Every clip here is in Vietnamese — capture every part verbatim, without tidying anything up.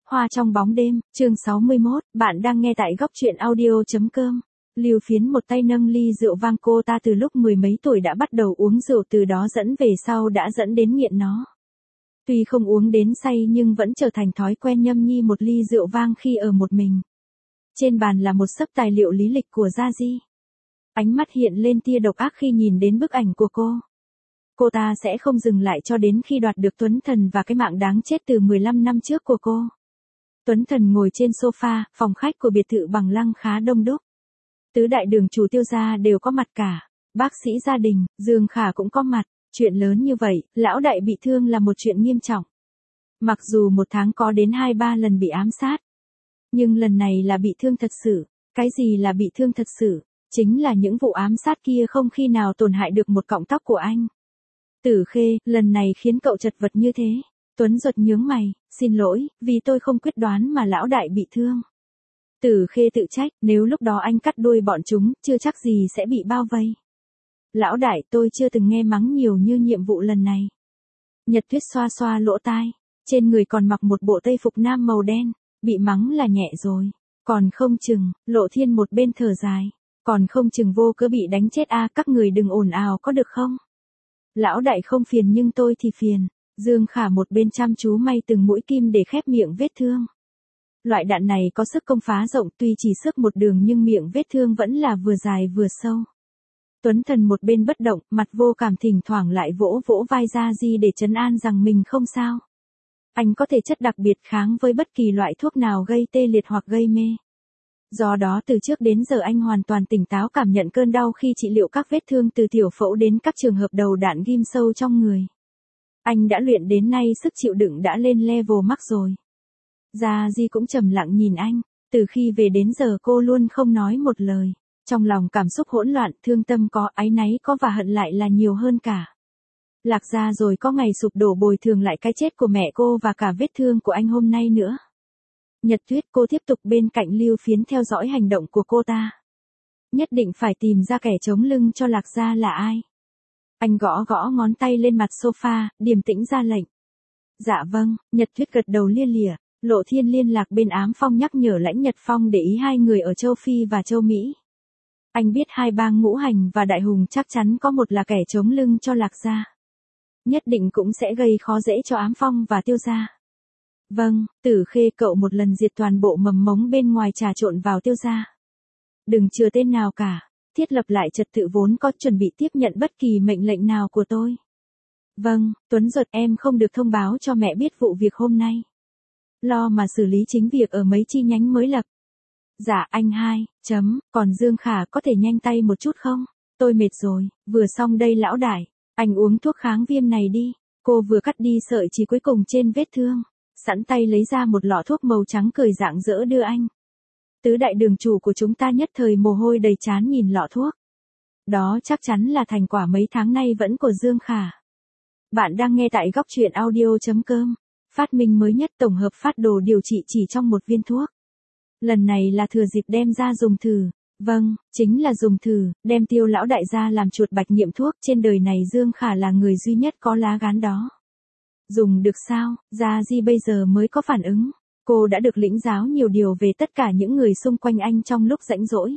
Hoa trong bóng đêm, chương sáu mươi mốt, bạn đang nghe tại góc truyện audio.com. Lưu Phiến một tay nâng ly rượu vang, cô ta từ lúc mười mấy tuổi đã bắt đầu uống rượu, từ đó dẫn về sau đã dẫn đến nghiện nó. Tuy không uống đến say nhưng vẫn trở thành thói quen nhâm nhi một ly rượu vang khi ở một mình. Trên bàn là một xấp tài liệu lý lịch của Gia Di. Ánh mắt hiện lên tia độc ác khi nhìn đến bức ảnh của cô. Cô ta sẽ không dừng lại cho đến khi đoạt được Tuấn Thần và cái mạng đáng chết từ mười lăm năm trước của cô. Tuấn Thần ngồi trên sofa, phòng khách của biệt thự Bằng Lăng khá đông đúc. Tứ đại đường chủ Tiêu gia đều có mặt cả. Bác sĩ gia đình, Dương Khả cũng có mặt. Chuyện lớn như vậy, lão đại bị thương là một chuyện nghiêm trọng. Mặc dù một tháng có đến hai ba lần bị ám sát. Nhưng lần này là bị thương thật sự. Cái gì là bị thương thật sự? Chính là những vụ ám sát kia không khi nào tổn hại được một cọng tóc của anh. Tử Khê, lần này khiến cậu chật vật như thế. Tuấn Duật nhướng mày, xin lỗi, vì tôi không quyết đoán mà lão đại bị thương. Tử Khê tự trách, nếu lúc đó anh cắt đuôi bọn chúng, chưa chắc gì sẽ bị bao vây. Lão đại, tôi chưa từng nghe mắng nhiều như nhiệm vụ lần này. Nhật Tuyết xoa xoa lỗ tai, trên người còn mặc một bộ tây phục nam màu đen, bị mắng là nhẹ rồi. Còn không chừng, Lộ Thiên một bên thở dài, còn không chừng vô cớ bị đánh chết a, các người đừng ồn ào có được không? Lão đại không phiền nhưng tôi thì phiền. Dương Khả một bên chăm chú may từng mũi kim để khép miệng vết thương. Loại đạn này có sức công phá rộng, tuy chỉ sức một đường nhưng miệng vết thương vẫn là vừa dài vừa sâu. Tuấn Thần một bên bất động, mặt vô cảm, thỉnh thoảng lại vỗ vỗ vai Gia Di để trấn an rằng mình không sao. Anh có thể chất đặc biệt kháng với bất kỳ loại thuốc nào gây tê liệt hoặc gây mê. Do đó từ trước đến giờ anh hoàn toàn tỉnh táo cảm nhận cơn đau khi trị liệu các vết thương, từ tiểu phẫu đến các trường hợp đầu đạn ghim sâu trong người. Anh đã luyện đến nay, sức chịu đựng đã lên level max rồi. Gia Di cũng trầm lặng nhìn anh, từ khi về đến giờ cô luôn không nói một lời. Trong lòng cảm xúc hỗn loạn, thương tâm có, áy náy có và hận lại là nhiều hơn cả. Lạc gia rồi có ngày sụp đổ bồi thường lại cái chết của mẹ cô và cả vết thương của anh hôm nay nữa. Nhật Tuyết, cô tiếp tục bên cạnh Lưu Phiến theo dõi hành động của cô ta. Nhất định phải tìm ra kẻ chống lưng cho Lạc gia là ai. Anh gõ gõ ngón tay lên mặt sofa, điềm tĩnh ra lệnh. Dạ vâng, Nhật Tuyết gật đầu lia lịa. Lộ Thiên liên lạc bên Ám Phong nhắc nhở Lãnh Nhật Phong để ý hai người ở châu Phi và châu Mỹ. Anh biết hai bang Ngũ Hành và Đại Hùng chắc chắn có một là kẻ chống lưng cho Lạc gia. Nhất định cũng sẽ gây khó dễ cho Ám Phong và Tiêu gia. Vâng, Tử Khê, cậu một lần diệt toàn bộ mầm mống bên ngoài trà trộn vào Tiêu gia. Đừng chừa tên nào cả, thiết lập lại trật tự vốn có, chuẩn bị tiếp nhận bất kỳ mệnh lệnh nào của tôi. Vâng, Tuấn Duật, em không được thông báo cho mẹ biết vụ việc hôm nay. Lo mà xử lý chính việc ở mấy chi nhánh mới lập. Dạ anh hai, chấm, còn Dương Khả có thể nhanh tay một chút không? Tôi mệt rồi, vừa xong đây lão đại, anh uống thuốc kháng viêm này đi. Cô vừa cắt đi sợi chỉ cuối cùng trên vết thương, sẵn tay lấy ra một lọ thuốc màu trắng cười rạng rỡ đưa anh. Tứ đại đường chủ của chúng ta nhất thời mồ hôi đầy trán nhìn lọ thuốc. Đó chắc chắn là thành quả mấy tháng nay vẫn của Dương Khả. Bạn đang nghe tại góc truyện audio.com. Phát minh mới nhất, tổng hợp phát đồ điều trị chỉ trong một viên thuốc. Lần này là thừa dịp đem ra dùng thử. Vâng, chính là dùng thử, đem Tiêu lão đại gia làm chuột bạch nghiệm thuốc. Trên đời này Dương Khả là người duy nhất có lá gan đó. Dùng được sao? Gia Di bây giờ mới có phản ứng. Cô đã được lĩnh giáo nhiều điều về tất cả những người xung quanh anh trong lúc rảnh rỗi.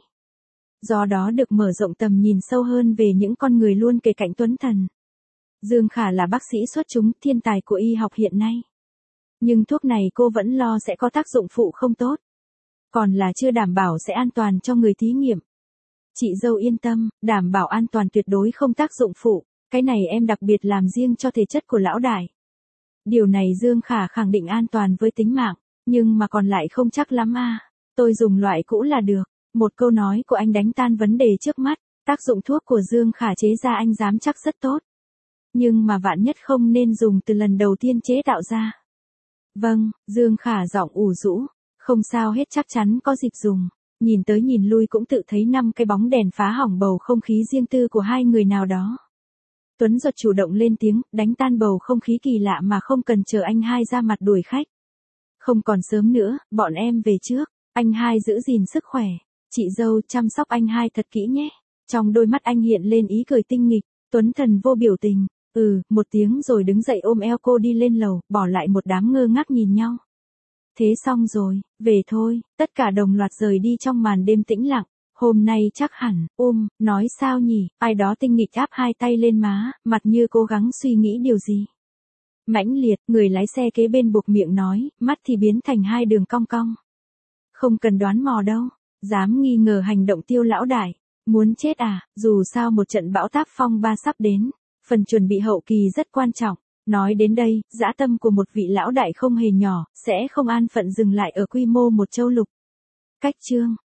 Do đó được mở rộng tầm nhìn sâu hơn về những con người luôn kề cạnh Tuấn Thần. Dương Khả là bác sĩ xuất chúng, thiên tài của y học hiện nay. Nhưng thuốc này cô vẫn lo sẽ có tác dụng phụ không tốt. Còn là chưa đảm bảo sẽ an toàn cho người thí nghiệm. Chị dâu yên tâm, đảm bảo an toàn tuyệt đối không tác dụng phụ. Cái này em đặc biệt làm riêng cho thể chất của lão đại. Điều này Dương Khả khẳng định an toàn với tính mạng. Nhưng mà còn lại không chắc lắm à. Tôi dùng loại cũ là được. Một câu nói của anh đánh tan vấn đề trước mắt. Tác dụng thuốc của Dương Khả chế ra anh dám chắc rất tốt. Nhưng mà vạn nhất không nên dùng từ lần đầu tiên chế tạo ra. Vâng, Dương Khả giọng ủ rũ. Không sao hết, chắc chắn có dịp dùng. Nhìn tới nhìn lui cũng tự thấy năm cái bóng đèn phá hỏng bầu không khí riêng tư của hai người nào đó. Tuấn Duật chủ động lên tiếng, đánh tan bầu không khí kỳ lạ mà không cần chờ anh hai ra mặt đuổi khách. Không còn sớm nữa, bọn em về trước. Anh hai giữ gìn sức khỏe. Chị dâu chăm sóc anh hai thật kỹ nhé. Trong đôi mắt anh hiện lên ý cười tinh nghịch. Tuấn Thần vô biểu tình. Ừ, một tiếng rồi đứng dậy ôm eo cô đi lên lầu, bỏ lại một đám ngơ ngác nhìn nhau. Thế xong rồi, về thôi, tất cả đồng loạt rời đi trong màn đêm tĩnh lặng. Hôm nay chắc hẳn, um, nói sao nhỉ, ai đó tinh nghịch áp hai tay lên má, mặt như cố gắng suy nghĩ điều gì. Mãnh liệt, người lái xe kế bên buộc miệng nói, mắt thì biến thành hai đường cong cong. Không cần đoán mò đâu, dám nghi ngờ hành động Tiêu lão đại. Muốn chết à, dù sao một trận bão táp phong ba sắp đến, phần chuẩn bị hậu kỳ rất quan trọng. Nói đến đây, dã tâm của một vị lão đại không hề nhỏ, sẽ không an phận dừng lại ở quy mô một châu lục. Cách chương